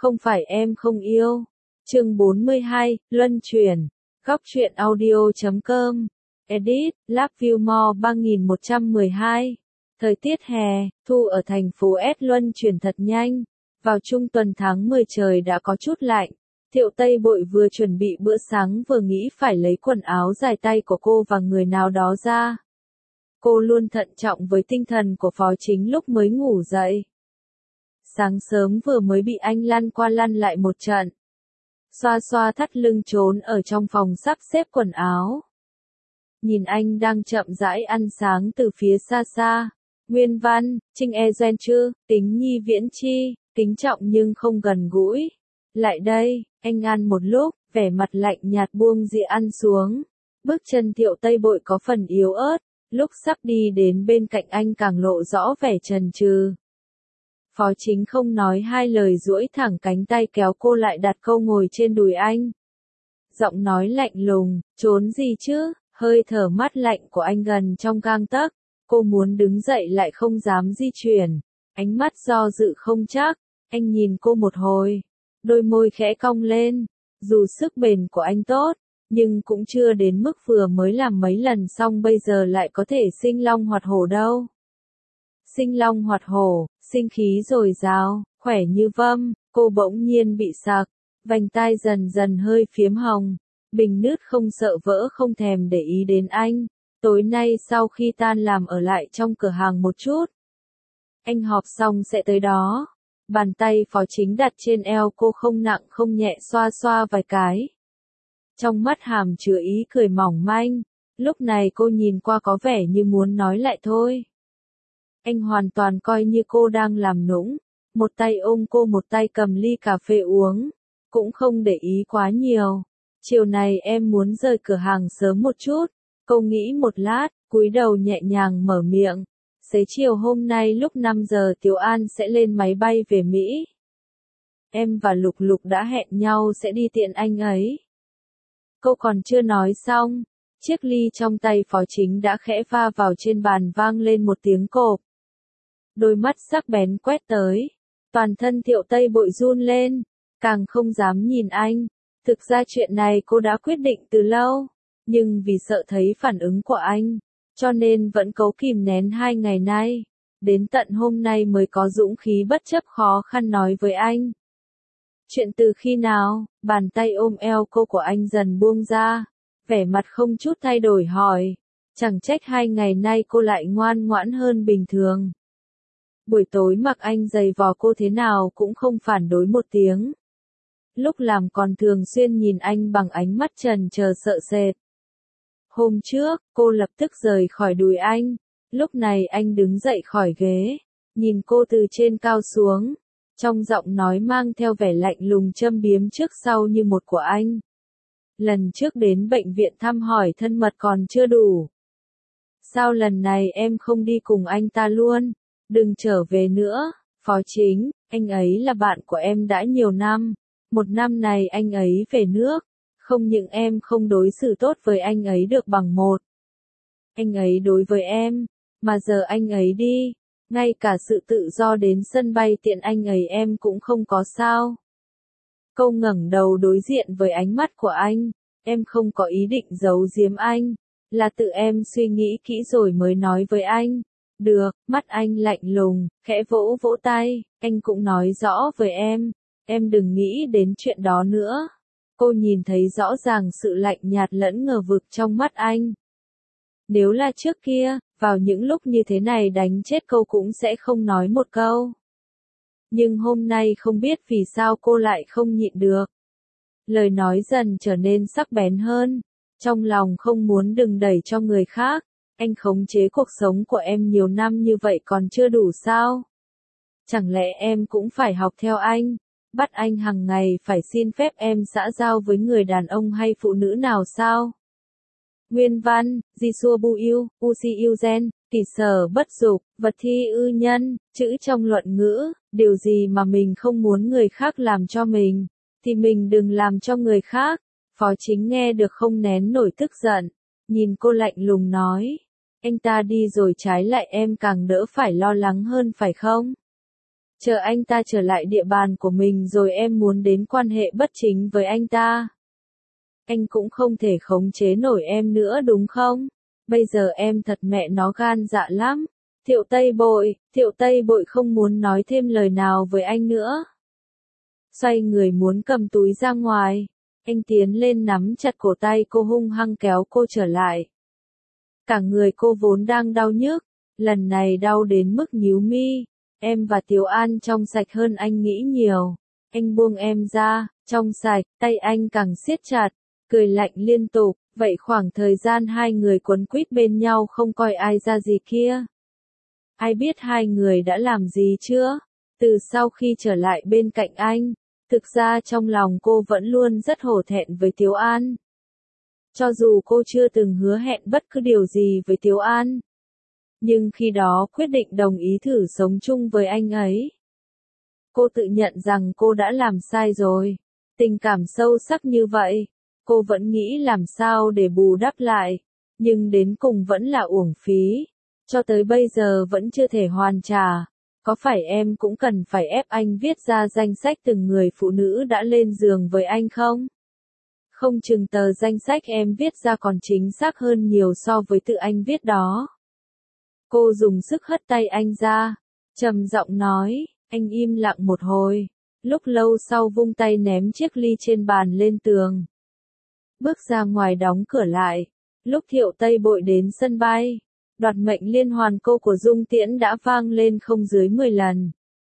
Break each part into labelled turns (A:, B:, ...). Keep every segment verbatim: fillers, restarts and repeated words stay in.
A: Không phải em không yêu. Chương bốn mươi hai, Luân chuyển. Góc truyện audio chấm com. Edit, Lovefillmore ba nghìn một trăm mười hai. Thời tiết hè, thu ở thành phố S luân chuyển thật nhanh. Vào trung tuần tháng mười trời đã có chút lạnh. Thiệu Tây Bội vừa chuẩn bị bữa sáng vừa nghĩ phải lấy quần áo dài tay của cô và người nào đó ra. Cô luôn thận trọng với tinh thần của Phó Chính lúc mới ngủ dậy. Sáng sớm vừa mới bị anh lăn qua lăn lại một trận. Xoa xoa thắt lưng trốn ở trong phòng sắp xếp quần áo. Nhìn anh đang chậm rãi ăn sáng từ phía xa xa. Nguyên văn, Trinh E Gen chưa, Tính Nhi Viễn Chi, kính trọng nhưng không gần gũi. Lại đây, anh ăn một lúc, vẻ mặt lạnh nhạt buông dĩa ăn xuống. Bước chân Thiệu Tây Bội có phần yếu ớt, lúc sắp đi đến bên cạnh anh càng lộ rõ vẻ chần chừ. Phó Chính không nói hai lời duỗi thẳng cánh tay kéo cô lại đặt câu ngồi trên đùi anh. Giọng nói lạnh lùng, trốn gì chứ, hơi thở mát lạnh của anh gần trong gang tấc. Cô muốn đứng dậy lại không dám di chuyển, ánh mắt do dự không chắc. Anh nhìn cô một hồi, đôi môi khẽ cong lên. Dù sức bền của anh tốt, nhưng cũng chưa đến mức vừa mới làm mấy lần xong bây giờ lại có thể sinh long hoạt hổ đâu. Sinh long hoạt hổ, sinh khí dồi dào, khỏe như vâm, cô bỗng nhiên bị sặc, vành tai dần dần hơi phiếm hồng, bình nước không sợ vỡ không thèm để ý đến anh. Tối nay sau khi tan làm ở lại trong cửa hàng một chút. Anh họp xong sẽ tới đó. Bàn tay Phó Chính đặt trên eo cô không nặng không nhẹ xoa xoa vài cái. Trong mắt hàm chứa ý cười mỏng manh, lúc này cô nhìn qua có vẻ như muốn nói lại thôi. Anh hoàn toàn coi như cô đang làm nũng, một tay ôm cô một tay cầm ly cà phê uống, cũng không để ý quá nhiều. Chiều này em muốn rời cửa hàng sớm một chút, cô nghĩ một lát, cúi đầu nhẹ nhàng mở miệng. Xế chiều hôm nay lúc năm giờ Tiểu An sẽ lên máy bay về Mỹ. Em và Lục Lục đã hẹn nhau sẽ đi tiện anh ấy. Cô còn chưa nói xong, chiếc ly trong tay Phó Chính đã khẽ va vào trên bàn vang lên một tiếng cộp. Đôi mắt sắc bén quét tới, toàn thân Thiệu Tây Bội run lên, càng không dám nhìn anh. Thực ra chuyện này cô đã quyết định từ lâu, nhưng vì sợ thấy phản ứng của anh, cho nên vẫn cố kìm nén hai ngày nay, đến tận hôm nay mới có dũng khí bất chấp khó khăn nói với anh. Chuyện từ khi nào? Bàn tay ôm eo cô của anh dần buông ra, vẻ mặt không chút thay đổi hỏi, chẳng trách hai ngày nay cô lại ngoan ngoãn hơn bình thường. Buổi tối mặc anh giày vò cô thế nào cũng không phản đối một tiếng. Lúc làm còn thường xuyên nhìn anh bằng ánh mắt trần chờ sợ sệt. Hôm trước, cô lập tức rời khỏi đùi anh. Lúc này anh đứng dậy khỏi ghế, nhìn cô từ trên cao xuống. Trong giọng nói mang theo vẻ lạnh lùng châm biếm trước sau như một của anh. Lần trước đến bệnh viện thăm hỏi thân mật còn chưa đủ. Sao lần này em không đi cùng anh ta luôn? Đừng trở về nữa, Phó Chính, anh ấy là bạn của em đã nhiều năm. Một năm này anh ấy về nước. Không những em không đối xử tốt với anh ấy được bằng một. Anh ấy đối với em, mà giờ anh ấy đi, ngay cả sự tự do đến sân bay tiện anh ấy em cũng không có sao. Cô ngẩng đầu đối diện với ánh mắt của anh, em không có ý định giấu giếm anh, là tự em suy nghĩ kỹ rồi mới nói với anh. Được, mắt anh lạnh lùng, khẽ vỗ vỗ tay, anh cũng nói rõ với em, em đừng nghĩ đến chuyện đó nữa. Cô nhìn thấy rõ ràng sự lạnh nhạt lẫn ngờ vực trong mắt anh. Nếu là trước kia, vào những lúc như thế này đánh chết cô cũng sẽ không nói một câu. Nhưng hôm nay không biết vì sao cô lại không nhịn được. Lời nói dần trở nên sắc bén hơn. Trong lòng không muốn đừng đẩy cho người khác. Anh khống chế cuộc sống của em nhiều năm như vậy còn chưa đủ sao? Chẳng lẽ em cũng phải học theo anh? Bắt anh hàng ngày phải xin phép em xã giao với người đàn ông hay phụ nữ nào sao? Nguyên văn, Jisoo Bu Yêu, Usi Yêu Gen, kỳ sở bất dục, vật thi ư nhân, chữ trong luận ngữ, điều gì mà mình không muốn người khác làm cho mình, thì mình đừng làm cho người khác. Phó Chính nghe được không nén nổi tức giận, nhìn cô lạnh lùng nói, anh ta đi rồi trái lại em càng đỡ phải lo lắng hơn phải không? Chờ anh ta trở lại địa bàn của mình rồi em muốn đến quan hệ bất chính với anh ta. Anh cũng không thể khống chế nổi em nữa đúng không? Bây giờ em thật mẹ nó gan dạ lắm. Thiệu Tây Bội, Thiệu Tây Bội không muốn nói thêm lời nào với anh nữa. Xoay người muốn cầm túi ra ngoài. Anh tiến lên nắm chặt cổ tay cô hung hăng kéo cô trở lại. Cả người cô vốn đang đau nhức, lần này đau đến mức nhíu mi. Em và Tiếu An trong sạch hơn anh nghĩ nhiều. Anh buông em ra, trong sạch, tay anh càng siết chặt, cười lạnh liên tục. Vậy khoảng thời gian hai người quấn quýt bên nhau không coi ai ra gì kia. Ai biết hai người đã làm gì chưa? Từ sau khi trở lại bên cạnh anh, thực ra trong lòng cô vẫn luôn rất hổ thẹn với Tiếu An. Cho dù cô chưa từng hứa hẹn bất cứ điều gì với Tiếu An. Nhưng khi đó quyết định đồng ý thử sống chung với anh ấy. Cô tự nhận rằng cô đã làm sai rồi. Tình cảm sâu sắc như vậy, cô vẫn nghĩ làm sao để bù đắp lại. Nhưng đến cùng vẫn là uổng phí. Cho tới bây giờ vẫn chưa thể hoàn trả. Có phải em cũng cần phải ép anh viết ra danh sách từng người phụ nữ đã lên giường với anh không? Không chừng tờ danh sách em viết ra còn chính xác hơn nhiều so với tự anh viết đó. Cô dùng sức hất tay anh ra, trầm giọng nói, anh im lặng một hồi, lúc lâu sau vung tay ném chiếc ly trên bàn lên tường. Bước ra ngoài đóng cửa lại, lúc Thiệu Tây Bội đến sân bay, đoạt mệnh liên hoàn câu của Dung Tiễn đã vang lên không dưới mười lần.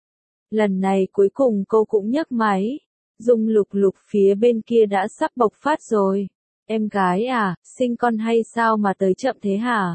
A: Lần này cuối cùng cô cũng nhấc máy, Dung Lục Lục phía bên kia đã sắp bộc phát rồi. Em gái à, sinh con hay sao mà tới chậm thế hả?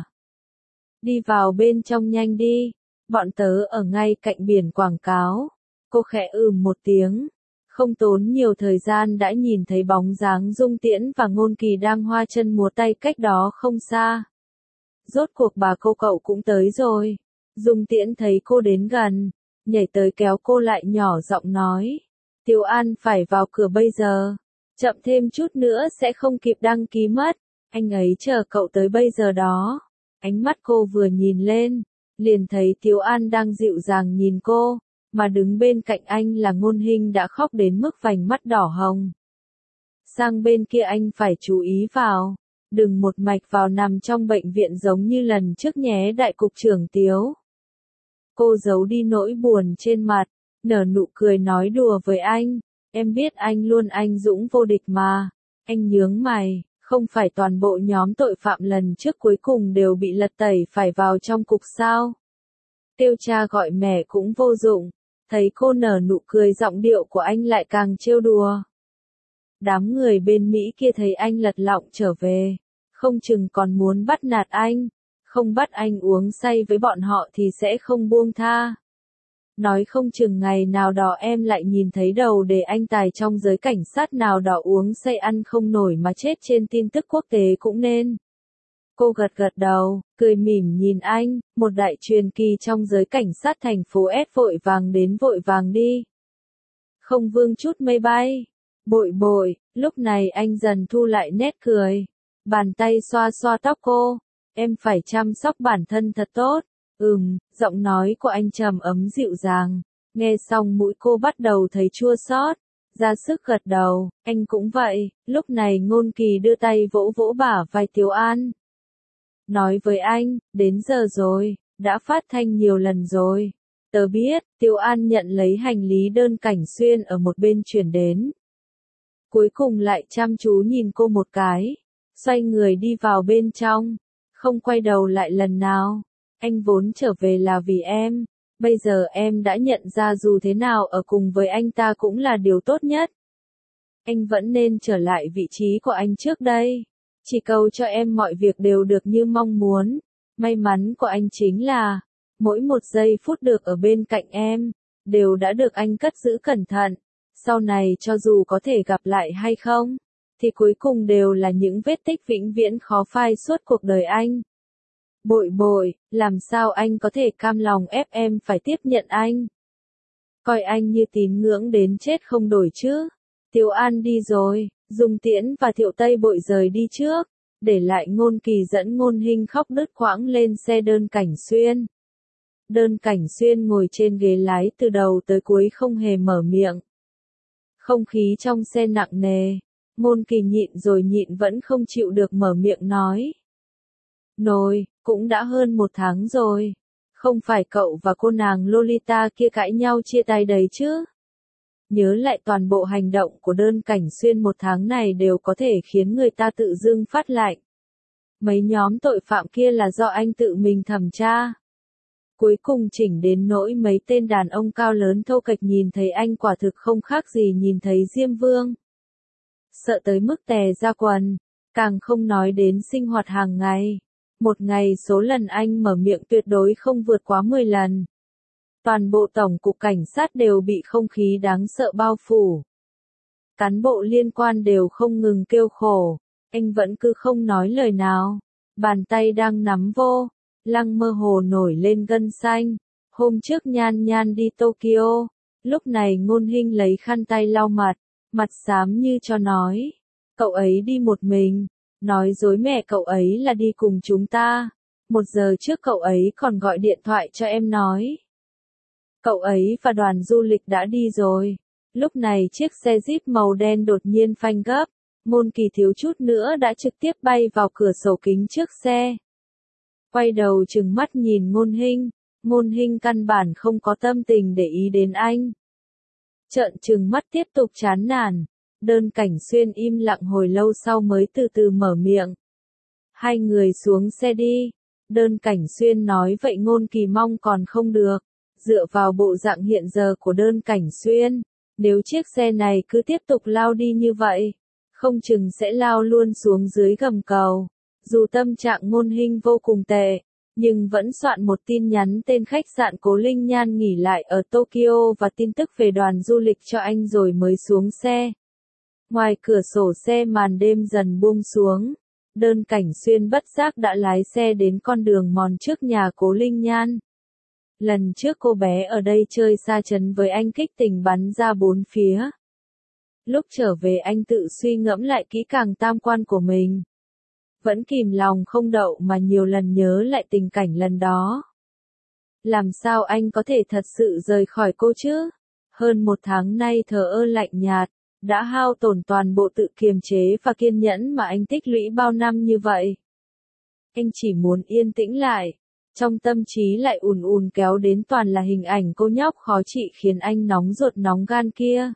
A: Đi vào bên trong nhanh đi, bọn tớ ở ngay cạnh biển quảng cáo. Cô khẽ ừm một tiếng, không tốn nhiều thời gian đã nhìn thấy bóng dáng Dung Tiễn và Ngôn Kỳ đang hoa chân múa tay cách đó không xa. Rốt cuộc bà cô cậu cũng tới rồi. Dung Tiễn thấy cô đến gần, nhảy tới kéo cô lại nhỏ giọng nói. Tiếu An phải vào cửa bây giờ. Chậm thêm chút nữa sẽ không kịp đăng ký mất. Anh ấy chờ cậu tới bây giờ đó. Ánh mắt cô vừa nhìn lên, liền thấy Tiếu An đang dịu dàng nhìn cô, mà đứng bên cạnh anh là Ngôn Hinh đã khóc đến mức vành mắt đỏ hồng. Sang bên kia anh phải chú ý vào, đừng một mạch vào nằm trong bệnh viện giống như lần trước nhé đại cục trưởng Tiếu. Cô giấu đi nỗi buồn trên mặt, nở nụ cười nói đùa với anh, em biết anh luôn anh dũng vô địch mà. Anh nhướng mày, không phải toàn bộ nhóm tội phạm lần trước cuối cùng đều bị lật tẩy phải vào trong cục sao? Kêu cha gọi mẹ cũng vô dụng, thấy cô nở nụ cười giọng điệu của anh lại càng trêu đùa. Đám người bên Mỹ kia thấy anh lật lọng trở về, không chừng còn muốn bắt nạt anh, không bắt anh uống say với bọn họ thì sẽ không buông tha. Nói không chừng ngày nào đó em lại nhìn thấy đầu để anh tài trong giới cảnh sát nào đó uống say ăn không nổi mà chết trên tin tức quốc tế cũng nên. Cô gật gật đầu, cười mỉm nhìn anh, một đại truyền kỳ trong giới cảnh sát thành phố S vội vàng đến vội vàng đi. Không vương chút mây bay. Bội bội, lúc này anh dần thu lại nét cười. Bàn tay xoa xoa tóc cô. Em phải chăm sóc bản thân thật tốt. Ừm, giọng nói của anh trầm ấm dịu dàng. Nghe xong mũi cô bắt đầu thấy chua xót, ra sức gật đầu, anh cũng vậy. Lúc này Ngôn Kỳ đưa tay vỗ vỗ bả vai Tiếu An. Nói với anh, đến giờ rồi, đã phát thanh nhiều lần rồi. Tớ biết, Tiếu An nhận lấy hành lý đơn Cảnh Xuyên ở một bên chuyển đến. Cuối cùng lại chăm chú nhìn cô một cái, xoay người đi vào bên trong, không quay đầu lại lần nào. Anh vốn trở về là vì em, bây giờ em đã nhận ra dù thế nào ở cùng với anh ta cũng là điều tốt nhất. Anh vẫn nên trở lại vị trí của anh trước đây. Chỉ cầu cho em mọi việc đều được như mong muốn. May mắn của anh chính là, mỗi một giây phút được ở bên cạnh em, đều đã được anh cất giữ cẩn thận. Sau này cho dù có thể gặp lại hay không, thì cuối cùng đều là những vết tích vĩnh viễn khó phai suốt cuộc đời anh. Bội bội, làm sao anh có thể cam lòng ép em phải tiếp nhận anh? Coi anh như tín ngưỡng đến chết không đổi chứ? Tiếu An đi rồi, Dung Tiễn và Thiệu Tây Bội rời đi trước, để lại Ngôn Kỳ dẫn Ngôn Hinh khóc đứt quãng lên xe đơn Cảnh Xuyên. Đơn Cảnh Xuyên ngồi trên ghế lái từ đầu tới cuối không hề mở miệng. Không khí trong xe nặng nề, Ngôn Kỳ nhịn rồi nhịn vẫn không chịu được mở miệng nói. Nồi, cũng đã hơn một tháng rồi. Không phải cậu và cô nàng Lolita kia cãi nhau chia tay đấy chứ? Nhớ lại toàn bộ hành động của Đơn Cảnh Xuyên một tháng này đều có thể khiến người ta tự dưng phát lạnh. Mấy nhóm tội phạm kia là do anh tự mình thẩm tra. Cuối cùng chỉnh đến nỗi mấy tên đàn ông cao lớn thô kệch nhìn thấy anh quả thực không khác gì nhìn thấy Diêm Vương. Sợ tới mức tè ra quần, càng không nói đến sinh hoạt hàng ngày. Một ngày số lần anh mở miệng tuyệt đối không vượt quá mười lần. Toàn bộ tổng cục cảnh sát đều bị không khí đáng sợ bao phủ. Cán bộ liên quan đều không ngừng kêu khổ, anh vẫn cứ không nói lời nào. Bàn tay đang nắm vô, lăng mơ hồ nổi lên gân xanh. Hôm trước Nhan Nhan đi Tokyo, lúc này Ngôn Hinh lấy khăn tay lau mặt, mặt xám như cho nói. Cậu ấy đi một mình, nói dối mẹ cậu ấy là đi cùng chúng ta. Một giờ trước cậu ấy còn gọi điện thoại cho em nói. Cậu ấy và đoàn du lịch đã đi rồi. Lúc này chiếc xe Jeep màu đen đột nhiên phanh gấp. Ngôn Kỳ thiếu chút nữa đã trực tiếp bay vào cửa sổ kính trước xe. Quay đầu trừng mắt nhìn Ngôn Hinh. Ngôn Hinh căn bản không có tâm tình để ý đến anh. Trợn trừng mắt tiếp tục chán nản. Đơn Cảnh Xuyên im lặng hồi lâu sau mới từ từ mở miệng. Hai người xuống xe đi. Đơn Cảnh Xuyên nói vậy Ngôn Kỳ mong còn không được. Dựa vào bộ dạng hiện giờ của Đơn Cảnh Xuyên, nếu chiếc xe này cứ tiếp tục lao đi như vậy, không chừng sẽ lao luôn xuống dưới gầm cầu. Dù tâm trạng Ngôn Hinh vô cùng tệ, nhưng vẫn soạn một tin nhắn tên khách sạn Cố Linh Nhan nghỉ lại ở Tokyo và tin tức về đoàn du lịch cho anh rồi mới xuống xe. Ngoài cửa sổ xe màn đêm dần buông xuống, Đơn Cảnh Xuyên bất giác đã lái xe đến con đường mòn trước nhà Cố Linh Nhan. Lần trước cô bé ở đây chơi xa chấn với anh kích tình bắn ra bốn phía. Lúc trở về anh tự suy ngẫm lại kỹ càng tam quan của mình. Vẫn kìm lòng không đậu mà nhiều lần nhớ lại tình cảnh lần đó. Làm sao anh có thể thật sự rời khỏi cô chứ? Hơn một tháng nay thờ ơ lạnh nhạt, đã hao tổn toàn bộ tự kiềm chế và kiên nhẫn mà anh tích lũy bao năm như vậy. Anh chỉ muốn yên tĩnh lại. Trong tâm trí lại ùn ùn kéo đến toàn là hình ảnh cô nhóc khó trị khiến anh nóng ruột nóng gan kia.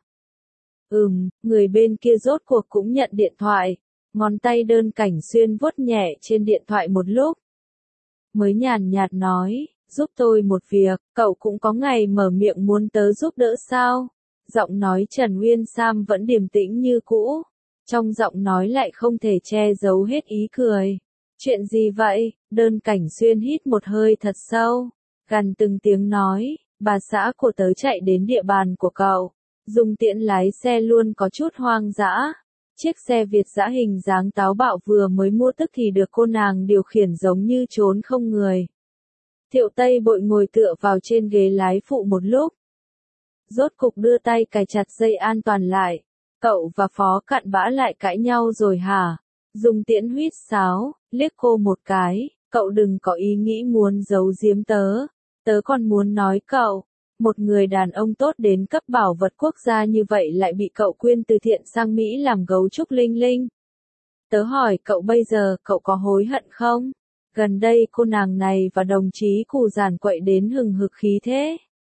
A: Ừm, người bên kia rốt cuộc cũng nhận điện thoại. Ngón tay Đơn Cảnh Xuyên vuốt nhẹ trên điện thoại một lúc. Mới nhàn nhạt nói, giúp tôi một việc, cậu cũng có ngày mở miệng muốn tớ giúp đỡ sao? Giọng nói Trần Nguyên Sam vẫn điềm tĩnh như cũ. Trong giọng nói lại không thể che giấu hết ý cười. Chuyện gì vậy? Đơn Cảnh Xuyên hít một hơi thật sâu, gằn từng tiếng nói, bà xã của tớ chạy đến địa bàn của cậu. Dung Tiễn lái xe luôn có chút hoang dã. Chiếc xe Việt dã hình dáng táo bạo vừa mới mua tức thì được cô nàng điều khiển giống như trốn không người. Thiệu Tây Bội ngồi tựa vào trên ghế lái phụ một lúc. Rốt cục đưa tay cài chặt dây an toàn lại. Cậu và Phó Cặn Bã lại cãi nhau rồi hả? Dung Tiễn huýt sáo, liếc cô một cái, cậu đừng có ý nghĩ muốn giấu giếm tớ. Tớ còn muốn nói cậu, một người đàn ông tốt đến cấp bảo vật quốc gia như vậy lại bị cậu quyên từ thiện sang Mỹ làm gấu trúc linh linh. Tớ hỏi cậu bây giờ cậu có hối hận không? Gần đây cô nàng này và đồng chí Cù giàn quậy đến hừng hực khí thế.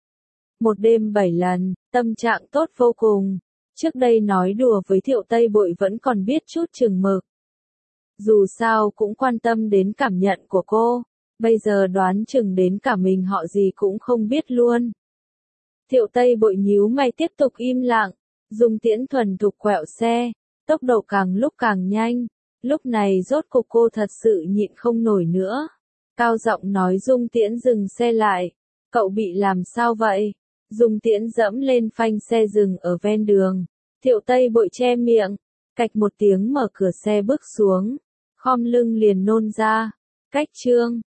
A: Một đêm bảy lần, tâm trạng tốt vô cùng. Trước đây nói đùa với Thiệu Tây Bội vẫn còn biết chút chừng mực. Dù sao cũng quan tâm đến cảm nhận của cô, bây giờ đoán chừng đến cả mình họ gì cũng không biết luôn. Thiệu Tây Bội nhíu mày tiếp tục im lặng, Dung Tiễn thuần thục quẹo xe, tốc độ càng lúc càng nhanh. Lúc này rốt cục cô thật sự nhịn không nổi nữa. Cao giọng nói Dung Tiễn dừng xe lại. Cậu bị làm sao vậy? Dung Tiễn dẫm lên phanh xe dừng ở ven đường. Thiệu Tây Bội che miệng, cạch một tiếng mở cửa xe bước xuống. Khom lưng liền nôn ra. Cách chương